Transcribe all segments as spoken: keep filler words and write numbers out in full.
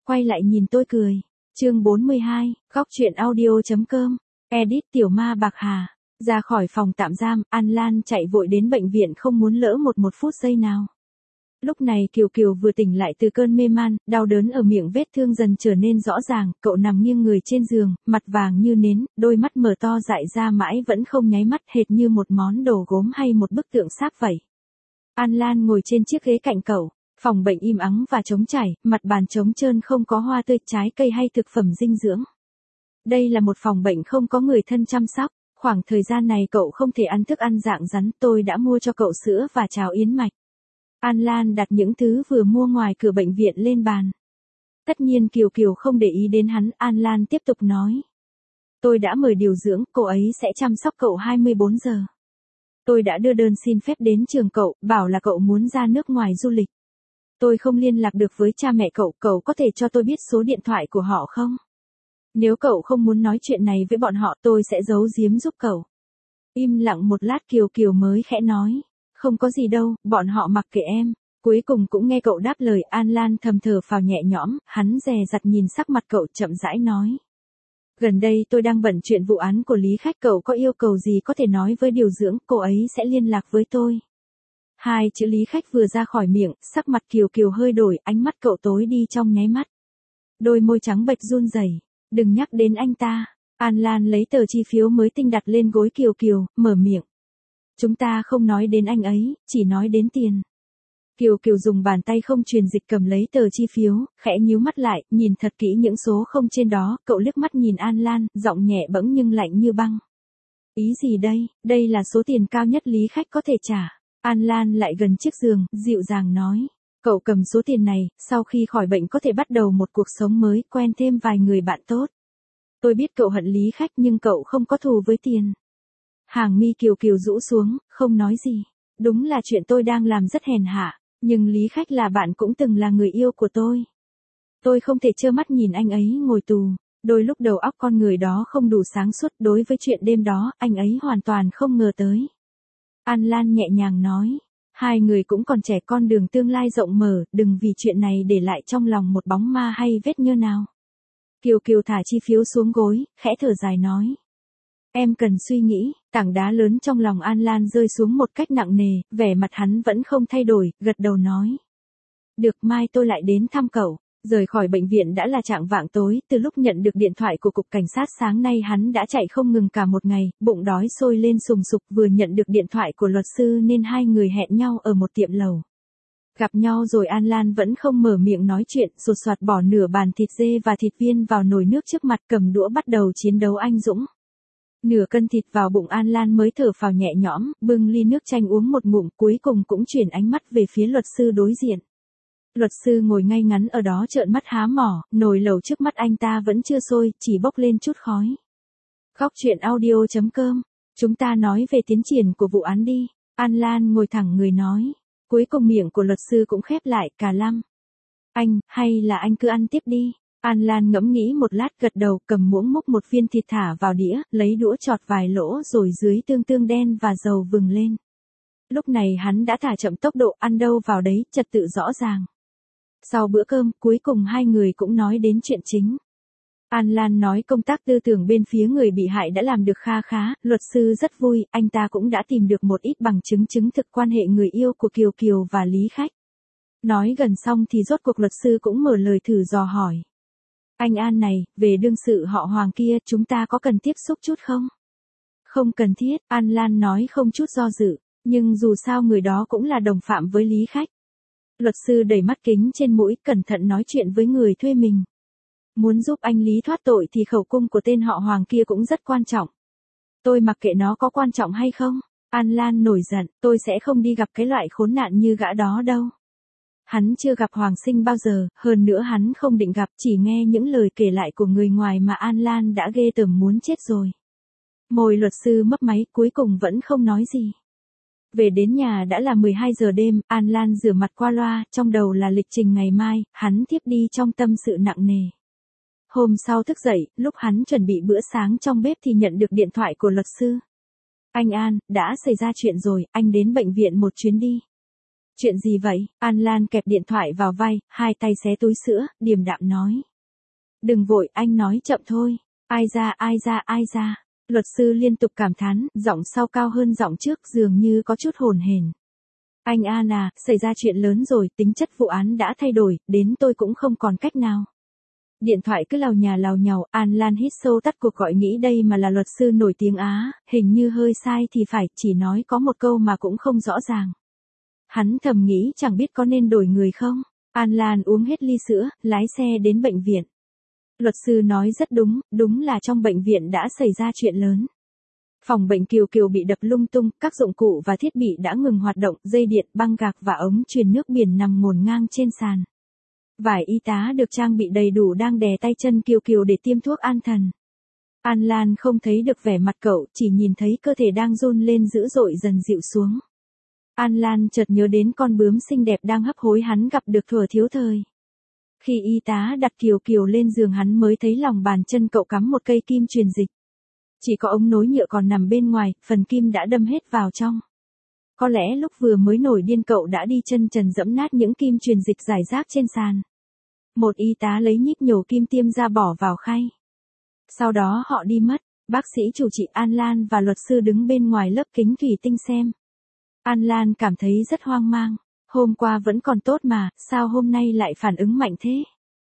quay lại nhìn tôi cười. Chương bốn mươi hai, góc truyện audio.com, edit Tiểu Ma Bạc Hà. Ra khỏi phòng tạm giam, An Lan chạy vội đến bệnh viện không muốn lỡ một một phút giây nào. Lúc này Kiều Kiều vừa tỉnh lại từ cơn mê man, đau đớn ở miệng vết thương dần trở nên rõ ràng, cậu nằm nghiêng người trên giường, mặt vàng như nến, đôi mắt mở to dại ra mãi vẫn không nháy mắt, hệt như một món đồ gốm hay một bức tượng sáp vậy. An Lan ngồi trên chiếc ghế cạnh cậu, phòng bệnh im ắng và trống trải, mặt bàn trống trơn không có hoa tươi, trái cây hay thực phẩm dinh dưỡng. Đây là một phòng bệnh không có người thân chăm sóc, khoảng thời gian này cậu không thể ăn thức ăn dạng rắn, tôi đã mua cho cậu sữa và cháo yến mạch. An Lan đặt những thứ vừa mua ngoài cửa bệnh viện lên bàn. Tất nhiên Kiều Kiều không để ý đến hắn, An Lan tiếp tục nói. Tôi đã mời điều dưỡng, cô ấy sẽ chăm sóc cậu hai mươi bốn giờ. Tôi đã đưa đơn xin phép đến trường cậu, bảo là cậu muốn ra nước ngoài du lịch. Tôi không liên lạc được với cha mẹ cậu, cậu có thể cho tôi biết số điện thoại của họ không? Nếu cậu không muốn nói chuyện này với bọn họ, tôi sẽ giấu giếm giúp cậu. Im lặng một lát Kiều Kiều mới khẽ nói. Không có gì đâu, bọn họ mặc kệ em. Cuối cùng cũng nghe cậu đáp lời. An Lan thầm thở phào nhẹ nhõm, hắn dè dặt nhìn sắc mặt cậu chậm rãi nói. Gần đây tôi đang bận chuyện vụ án của Lý Khách, cậu có yêu cầu gì có thể nói với điều dưỡng, cô ấy sẽ liên lạc với tôi. Hai chữ Lý Khách vừa ra khỏi miệng, sắc mặt Kiều Kiều hơi đổi, ánh mắt cậu tối đi trong nháy mắt. Đôi môi trắng bệch run rẩy. Đừng nhắc đến anh ta. An Lan lấy tờ chi phiếu mới tinh đặt lên gối Kiều Kiều, mở miệng. Chúng ta không nói đến anh ấy, chỉ nói đến tiền. Kiều Kiều dùng bàn tay không truyền dịch cầm lấy tờ chi phiếu, khẽ nhíu mắt lại, nhìn thật kỹ những số không trên đó, cậu liếc mắt nhìn An Lan, giọng nhẹ bẫng nhưng lạnh như băng. Ý gì đây, đây là số tiền cao nhất Lý Khách có thể trả. An Lan lại gần chiếc giường, dịu dàng nói. Cậu cầm số tiền này, sau khi khỏi bệnh có thể bắt đầu một cuộc sống mới, quen thêm vài người bạn tốt. Tôi biết cậu hận Lý Khách nhưng cậu không có thù với tiền. Hàng mi Kiều Kiều rũ xuống, không nói gì. Đúng là chuyện tôi đang làm rất hèn hạ, nhưng Lý Khách là bạn cũng từng là người yêu của tôi. Tôi không thể trơ mắt nhìn anh ấy ngồi tù. Đôi lúc đầu óc con người đó không đủ sáng suốt, đối với chuyện đêm đó, anh ấy hoàn toàn không ngờ tới. An Lan nhẹ nhàng nói. Hai người cũng còn trẻ, con đường tương lai rộng mở, đừng vì chuyện này để lại trong lòng một bóng ma hay vết nhơ nào. Kiều Kiều thả chi phiếu xuống gối, khẽ thở dài nói. Em cần suy nghĩ. Tảng đá lớn trong lòng An Lan rơi xuống một cách nặng nề, vẻ mặt hắn vẫn không thay đổi, gật đầu nói. Được, mai tôi lại đến thăm cậu. Rời khỏi bệnh viện đã là chạng vạng tối, từ lúc nhận được điện thoại của cục cảnh sát sáng nay hắn đã chạy không ngừng cả một ngày, bụng đói sôi lên sùng sục, vừa nhận được điện thoại của luật sư nên hai người hẹn nhau ở một tiệm lẩu. Gặp nhau rồi An Lan vẫn không mở miệng nói chuyện, sột soạt bỏ nửa bàn thịt dê và thịt viên vào nồi nước trước mặt, cầm đũa bắt đầu chiến đấu anh dũng. Nửa cân thịt vào bụng An Lan mới thở phào nhẹ nhõm, bưng ly nước chanh uống một ngụm, cuối cùng cũng chuyển ánh mắt về phía luật sư đối diện. Luật sư ngồi ngay ngắn ở đó trợn mắt há mỏ, nồi lẩu trước mắt anh ta vẫn chưa sôi, chỉ bốc lên chút khói. Góc truyện audio.com, chúng ta nói về tiến triển của vụ án đi. An Lan ngồi thẳng người nói. Cuối cùng miệng của luật sư cũng khép lại, cả lăm. Anh, hay là anh cứ ăn tiếp đi. An Lan ngẫm nghĩ một lát gật đầu, cầm muỗng múc một viên thịt thả vào đĩa, lấy đũa chọt vài lỗ rồi dưới tương tương đen và dầu vừng lên. Lúc này hắn đã thả chậm tốc độ, ăn đâu vào đấy, trật tự rõ ràng. Sau bữa cơm, cuối cùng hai người cũng nói đến chuyện chính. An Lan nói công tác tư tưởng bên phía người bị hại đã làm được kha khá, luật sư rất vui, anh ta cũng đã tìm được một ít bằng chứng chứng thực quan hệ người yêu của Kiều Kiều và Lý Khách. Nói gần xong thì rốt cuộc luật sư cũng mở lời thử dò hỏi. Anh An này, về đương sự họ Hoàng kia, chúng ta có cần tiếp xúc chút không? Không cần thiết, An Lan nói không chút do dự, nhưng dù sao người đó cũng là đồng phạm với Lý Khách. Luật sư đẩy mắt kính trên mũi, cẩn thận nói chuyện với người thuê mình. Muốn giúp anh Lý thoát tội thì khẩu cung của tên họ Hoàng kia cũng rất quan trọng. Tôi mặc kệ nó có quan trọng hay không. An Lan nổi giận, tôi sẽ không đi gặp cái loại khốn nạn như gã đó đâu. Hắn chưa gặp Hoàng Sinh bao giờ, hơn nữa hắn không định gặp, chỉ nghe những lời kể lại của người ngoài mà An Lan đã ghê tởm muốn chết rồi. Môi luật sư mấp máy, cuối cùng vẫn không nói gì. Về đến nhà đã là mười hai giờ đêm, An Lan rửa mặt qua loa, trong đầu là lịch trình ngày mai, hắn thiếp đi trong tâm sự nặng nề. Hôm sau thức dậy, lúc hắn chuẩn bị bữa sáng trong bếp thì nhận được điện thoại của luật sư. Anh An, đã xảy ra chuyện rồi, anh đến bệnh viện một chuyến đi. Chuyện gì vậy? An Lan kẹp điện thoại vào vai, hai tay xé túi sữa, điềm đạm nói. Đừng vội, anh nói chậm thôi. Ai ra, ai ra, ai ra. Luật sư liên tục cảm thán, giọng sau cao hơn giọng trước, dường như có chút hồn hển. Anh An à, xảy ra chuyện lớn rồi, tính chất vụ án đã thay đổi, đến tôi cũng không còn cách nào. Điện thoại cứ lào nhà lào nhào, An Lan hít sâu tắt cuộc gọi, nghĩ đây mà là luật sư nổi tiếng Á, hình như hơi sai thì phải, chỉ nói có một câu mà cũng không rõ ràng. Hắn thầm nghĩ chẳng biết có nên đổi người không. An Lan uống hết ly sữa, lái xe đến bệnh viện. Luật sư nói rất đúng, đúng là trong bệnh viện đã xảy ra chuyện lớn. Phòng bệnh Kiều Kiều bị đập lung tung, các dụng cụ và thiết bị đã ngừng hoạt động, dây điện, băng gạc và ống truyền nước biển nằm ngổn ngang trên sàn. Vài y tá được trang bị đầy đủ đang đè tay chân Kiều Kiều để tiêm thuốc an thần. An Lan không thấy được vẻ mặt cậu, chỉ nhìn thấy cơ thể đang run lên dữ dội dần dịu xuống. An Lan chợt nhớ đến con bướm xinh đẹp đang hấp hối hắn gặp được thuở thiếu thời. Khi y tá đặt Kiều Kiều lên giường hắn mới thấy lòng bàn chân cậu cắm một cây kim truyền dịch. Chỉ có ống nối nhựa còn nằm bên ngoài, phần kim đã đâm hết vào trong. Có lẽ lúc vừa mới nổi điên cậu đã đi chân trần dẫm nát những kim truyền dịch rải rác trên sàn. Một y tá lấy nhíp nhổ kim tiêm ra bỏ vào khay. Sau đó họ đi mất, bác sĩ chủ trị An Lan và luật sư đứng bên ngoài lớp kính thủy tinh xem. An Lan cảm thấy rất hoang mang. Hôm qua vẫn còn tốt mà, sao hôm nay lại phản ứng mạnh thế?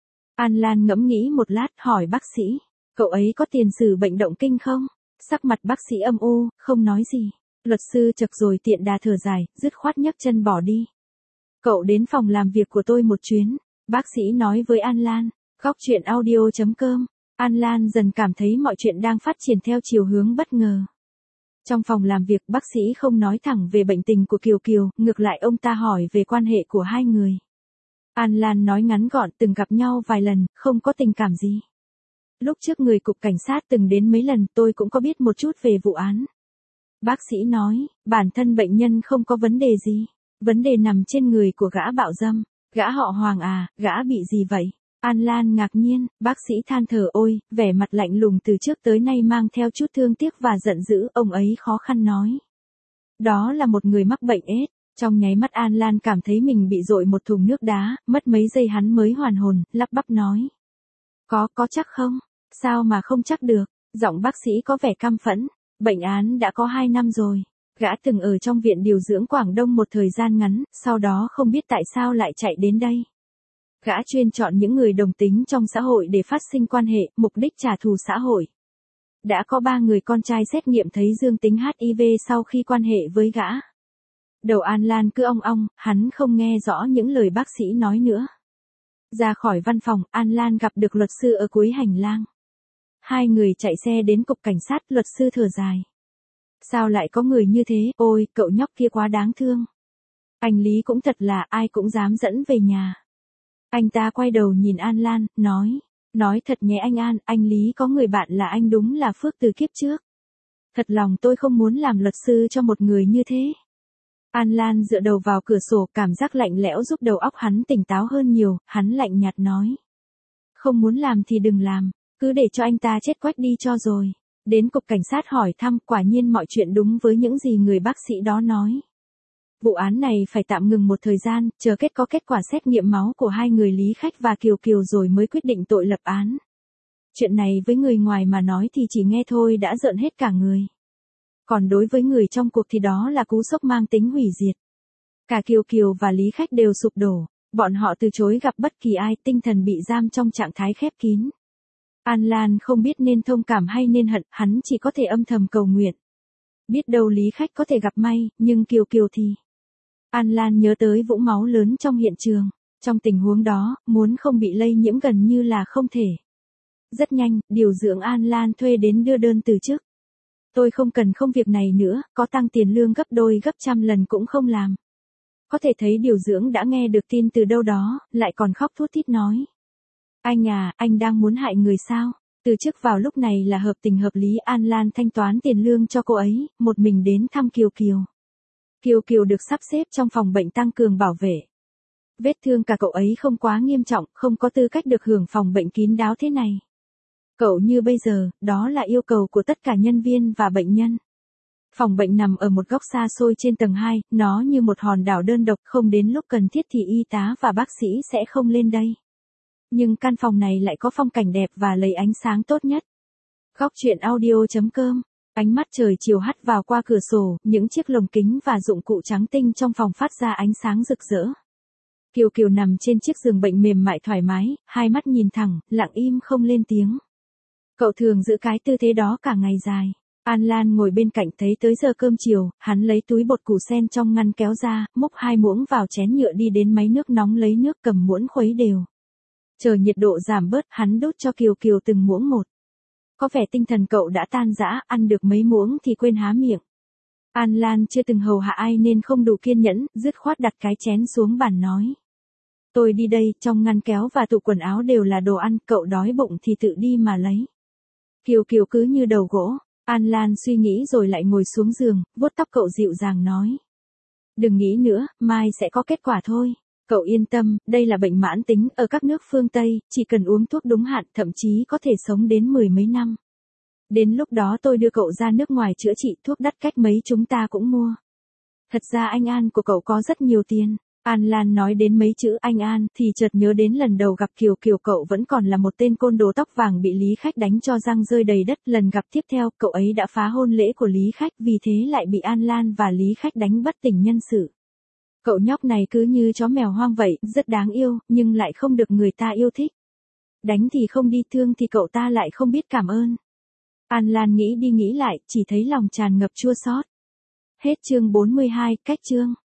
An Lan ngẫm nghĩ một lát, hỏi bác sĩ, cậu ấy có tiền sử bệnh động kinh không? Sắc mặt bác sĩ âm u, không nói gì. Luật sư chực rồi tiện đà thở dài, dứt khoát nhấc chân bỏ đi. Cậu đến phòng làm việc của tôi một chuyến, bác sĩ nói với An Lan. Góc truyện audio chấm com. An Lan dần cảm thấy mọi chuyện đang phát triển theo chiều hướng bất ngờ. Trong phòng làm việc, bác sĩ không nói thẳng về bệnh tình của Kiều Kiều, ngược lại ông ta hỏi về quan hệ của hai người. An Lan nói ngắn gọn, từng gặp nhau vài lần, không có tình cảm gì. Lúc trước người cục cảnh sát từng đến mấy lần, tôi cũng có biết một chút về vụ án. Bác sĩ nói, bản thân bệnh nhân không có vấn đề gì. Vấn đề nằm trên người của gã bạo dâm. Gã họ Hoàng à, gã bị gì vậy? An Lan ngạc nhiên, bác sĩ than thở, ôi, vẻ mặt lạnh lùng từ trước tới nay mang theo chút thương tiếc và giận dữ, ông ấy khó khăn nói. Đó là một người mắc bệnh ết. Trong nháy mắt An Lan cảm thấy mình bị dội một thùng nước đá, mất mấy giây hắn mới hoàn hồn, lắp bắp nói. Có, có chắc không? Sao mà không chắc được? Giọng bác sĩ có vẻ căm phẫn. Bệnh án đã có hai năm rồi. Gã từng ở trong viện điều dưỡng Quảng Đông một thời gian ngắn, sau đó không biết tại sao lại chạy đến đây. Gã chuyên chọn những người đồng tính trong xã hội để phát sinh quan hệ, mục đích trả thù xã hội. Đã có ba người con trai xét nghiệm thấy dương tính hát i vê sau khi quan hệ với gã. Đầu An Lan cứ ong ong, hắn không nghe rõ những lời bác sĩ nói nữa. Ra khỏi văn phòng, An Lan gặp được luật sư ở cuối hành lang. Hai người chạy xe đến cục cảnh sát, luật sư thở dài. Sao lại có người như thế, ôi, cậu nhóc kia quá đáng thương. Anh Lý cũng thật là, ai cũng dám dẫn về nhà. Anh ta quay đầu nhìn An Lan, nói, nói thật nhé anh An, anh Lý có người bạn là anh đúng là phước từ kiếp trước. Thật lòng tôi không muốn làm luật sư cho một người như thế. An Lan dựa đầu vào cửa sổ, cảm giác lạnh lẽo giúp đầu óc hắn tỉnh táo hơn nhiều, hắn lạnh nhạt nói. Không muốn làm thì đừng làm, cứ để cho anh ta chết quách đi cho rồi. Đến cục cảnh sát hỏi thăm, quả nhiên mọi chuyện đúng với những gì người bác sĩ đó nói. Vụ án này phải tạm ngừng một thời gian, chờ kết có kết quả xét nghiệm máu của hai người Lý Khách và Kiều Kiều rồi mới quyết định tội lập án. Chuyện này với người ngoài mà nói thì chỉ nghe thôi đã rợn hết cả người. Còn đối với người trong cuộc thì đó là cú sốc mang tính hủy diệt. Cả Kiều Kiều và Lý Khách đều sụp đổ, bọn họ từ chối gặp bất kỳ ai, tinh thần bị giam trong trạng thái khép kín. An Lan không biết nên thông cảm hay nên hận, hắn chỉ có thể âm thầm cầu nguyện. Biết đâu Lý Khách có thể gặp may, nhưng Kiều Kiều thì... An Lan nhớ tới vũng máu lớn trong hiện trường. Trong tình huống đó, muốn không bị lây nhiễm gần như là không thể. Rất nhanh, điều dưỡng An Lan thuê đến đưa đơn từ chức. Tôi không cần không việc này nữa, có tăng tiền lương gấp đôi gấp trăm lần cũng không làm. Có thể thấy điều dưỡng đã nghe được tin từ đâu đó, lại còn khóc thút thít nói. Anh à, anh đang muốn hại người sao? Từ chức vào lúc này là hợp tình hợp lý. An Lan thanh toán tiền lương cho cô ấy, một mình đến thăm Kiều Kiều. Kiều Kiều được sắp xếp trong phòng bệnh tăng cường bảo vệ. Vết thương cả cậu ấy không quá nghiêm trọng, không có tư cách được hưởng phòng bệnh kín đáo thế này. Cậu như bây giờ, đó là yêu cầu của tất cả nhân viên và bệnh nhân. Phòng bệnh nằm ở một góc xa xôi trên tầng hai, nó như một hòn đảo đơn độc, không đến lúc cần thiết thì y tá và bác sĩ sẽ không lên đây. Nhưng căn phòng này lại có phong cảnh đẹp và lấy ánh sáng tốt nhất. Góc truyện audio.com. Ánh mắt trời chiều hắt vào qua cửa sổ, những chiếc lồng kính và dụng cụ trắng tinh trong phòng phát ra ánh sáng rực rỡ. Kiều Kiều nằm trên chiếc giường bệnh mềm mại thoải mái, hai mắt nhìn thẳng, lặng im không lên tiếng. Cậu thường giữ cái tư thế đó cả ngày dài. An Lan ngồi bên cạnh thấy tới giờ cơm chiều, hắn lấy túi bột củ sen trong ngăn kéo ra, múc hai muỗng vào chén nhựa đi đến máy nước nóng lấy nước cầm muỗng khuấy đều. Chờ nhiệt độ giảm bớt, hắn đút cho Kiều Kiều từng muỗng một. Có vẻ tinh thần cậu đã tan rã, ăn được mấy muỗng thì quên há miệng. An Lan chưa từng hầu hạ ai nên không đủ kiên nhẫn, dứt khoát đặt cái chén xuống bàn nói. Tôi đi đây, trong ngăn kéo và tủ quần áo đều là đồ ăn, cậu đói bụng thì tự đi mà lấy. Kiều Kiều cứ như đầu gỗ. An Lan suy nghĩ rồi lại ngồi xuống giường, vuốt tóc cậu dịu dàng nói. Đừng nghĩ nữa, mai sẽ có kết quả thôi. Cậu yên tâm, đây là bệnh mãn tính, ở các nước phương Tây, chỉ cần uống thuốc đúng hạn, thậm chí có thể sống đến mười mấy năm. Đến lúc đó tôi đưa cậu ra nước ngoài chữa trị, thuốc đắt cách mấy chúng ta cũng mua. Thật ra anh An của cậu có rất nhiều tiền. An Lan nói đến mấy chữ anh An thì chợt nhớ đến lần đầu gặp Kiều Kiều cậu vẫn còn là một tên côn đồ tóc vàng bị Lý Khách đánh cho răng rơi đầy đất. Lần gặp tiếp theo cậu ấy đã phá hôn lễ của Lý Khách, vì thế lại bị An Lan và Lý Khách đánh bất tỉnh nhân sự. Cậu nhóc này cứ như chó mèo hoang vậy, rất đáng yêu, nhưng lại không được người ta yêu thích. Đánh thì không đi, thương thì cậu ta lại không biết cảm ơn. An Lan nghĩ đi nghĩ lại, chỉ thấy lòng tràn ngập chua xót. Hết chương bốn mươi hai, cách chương.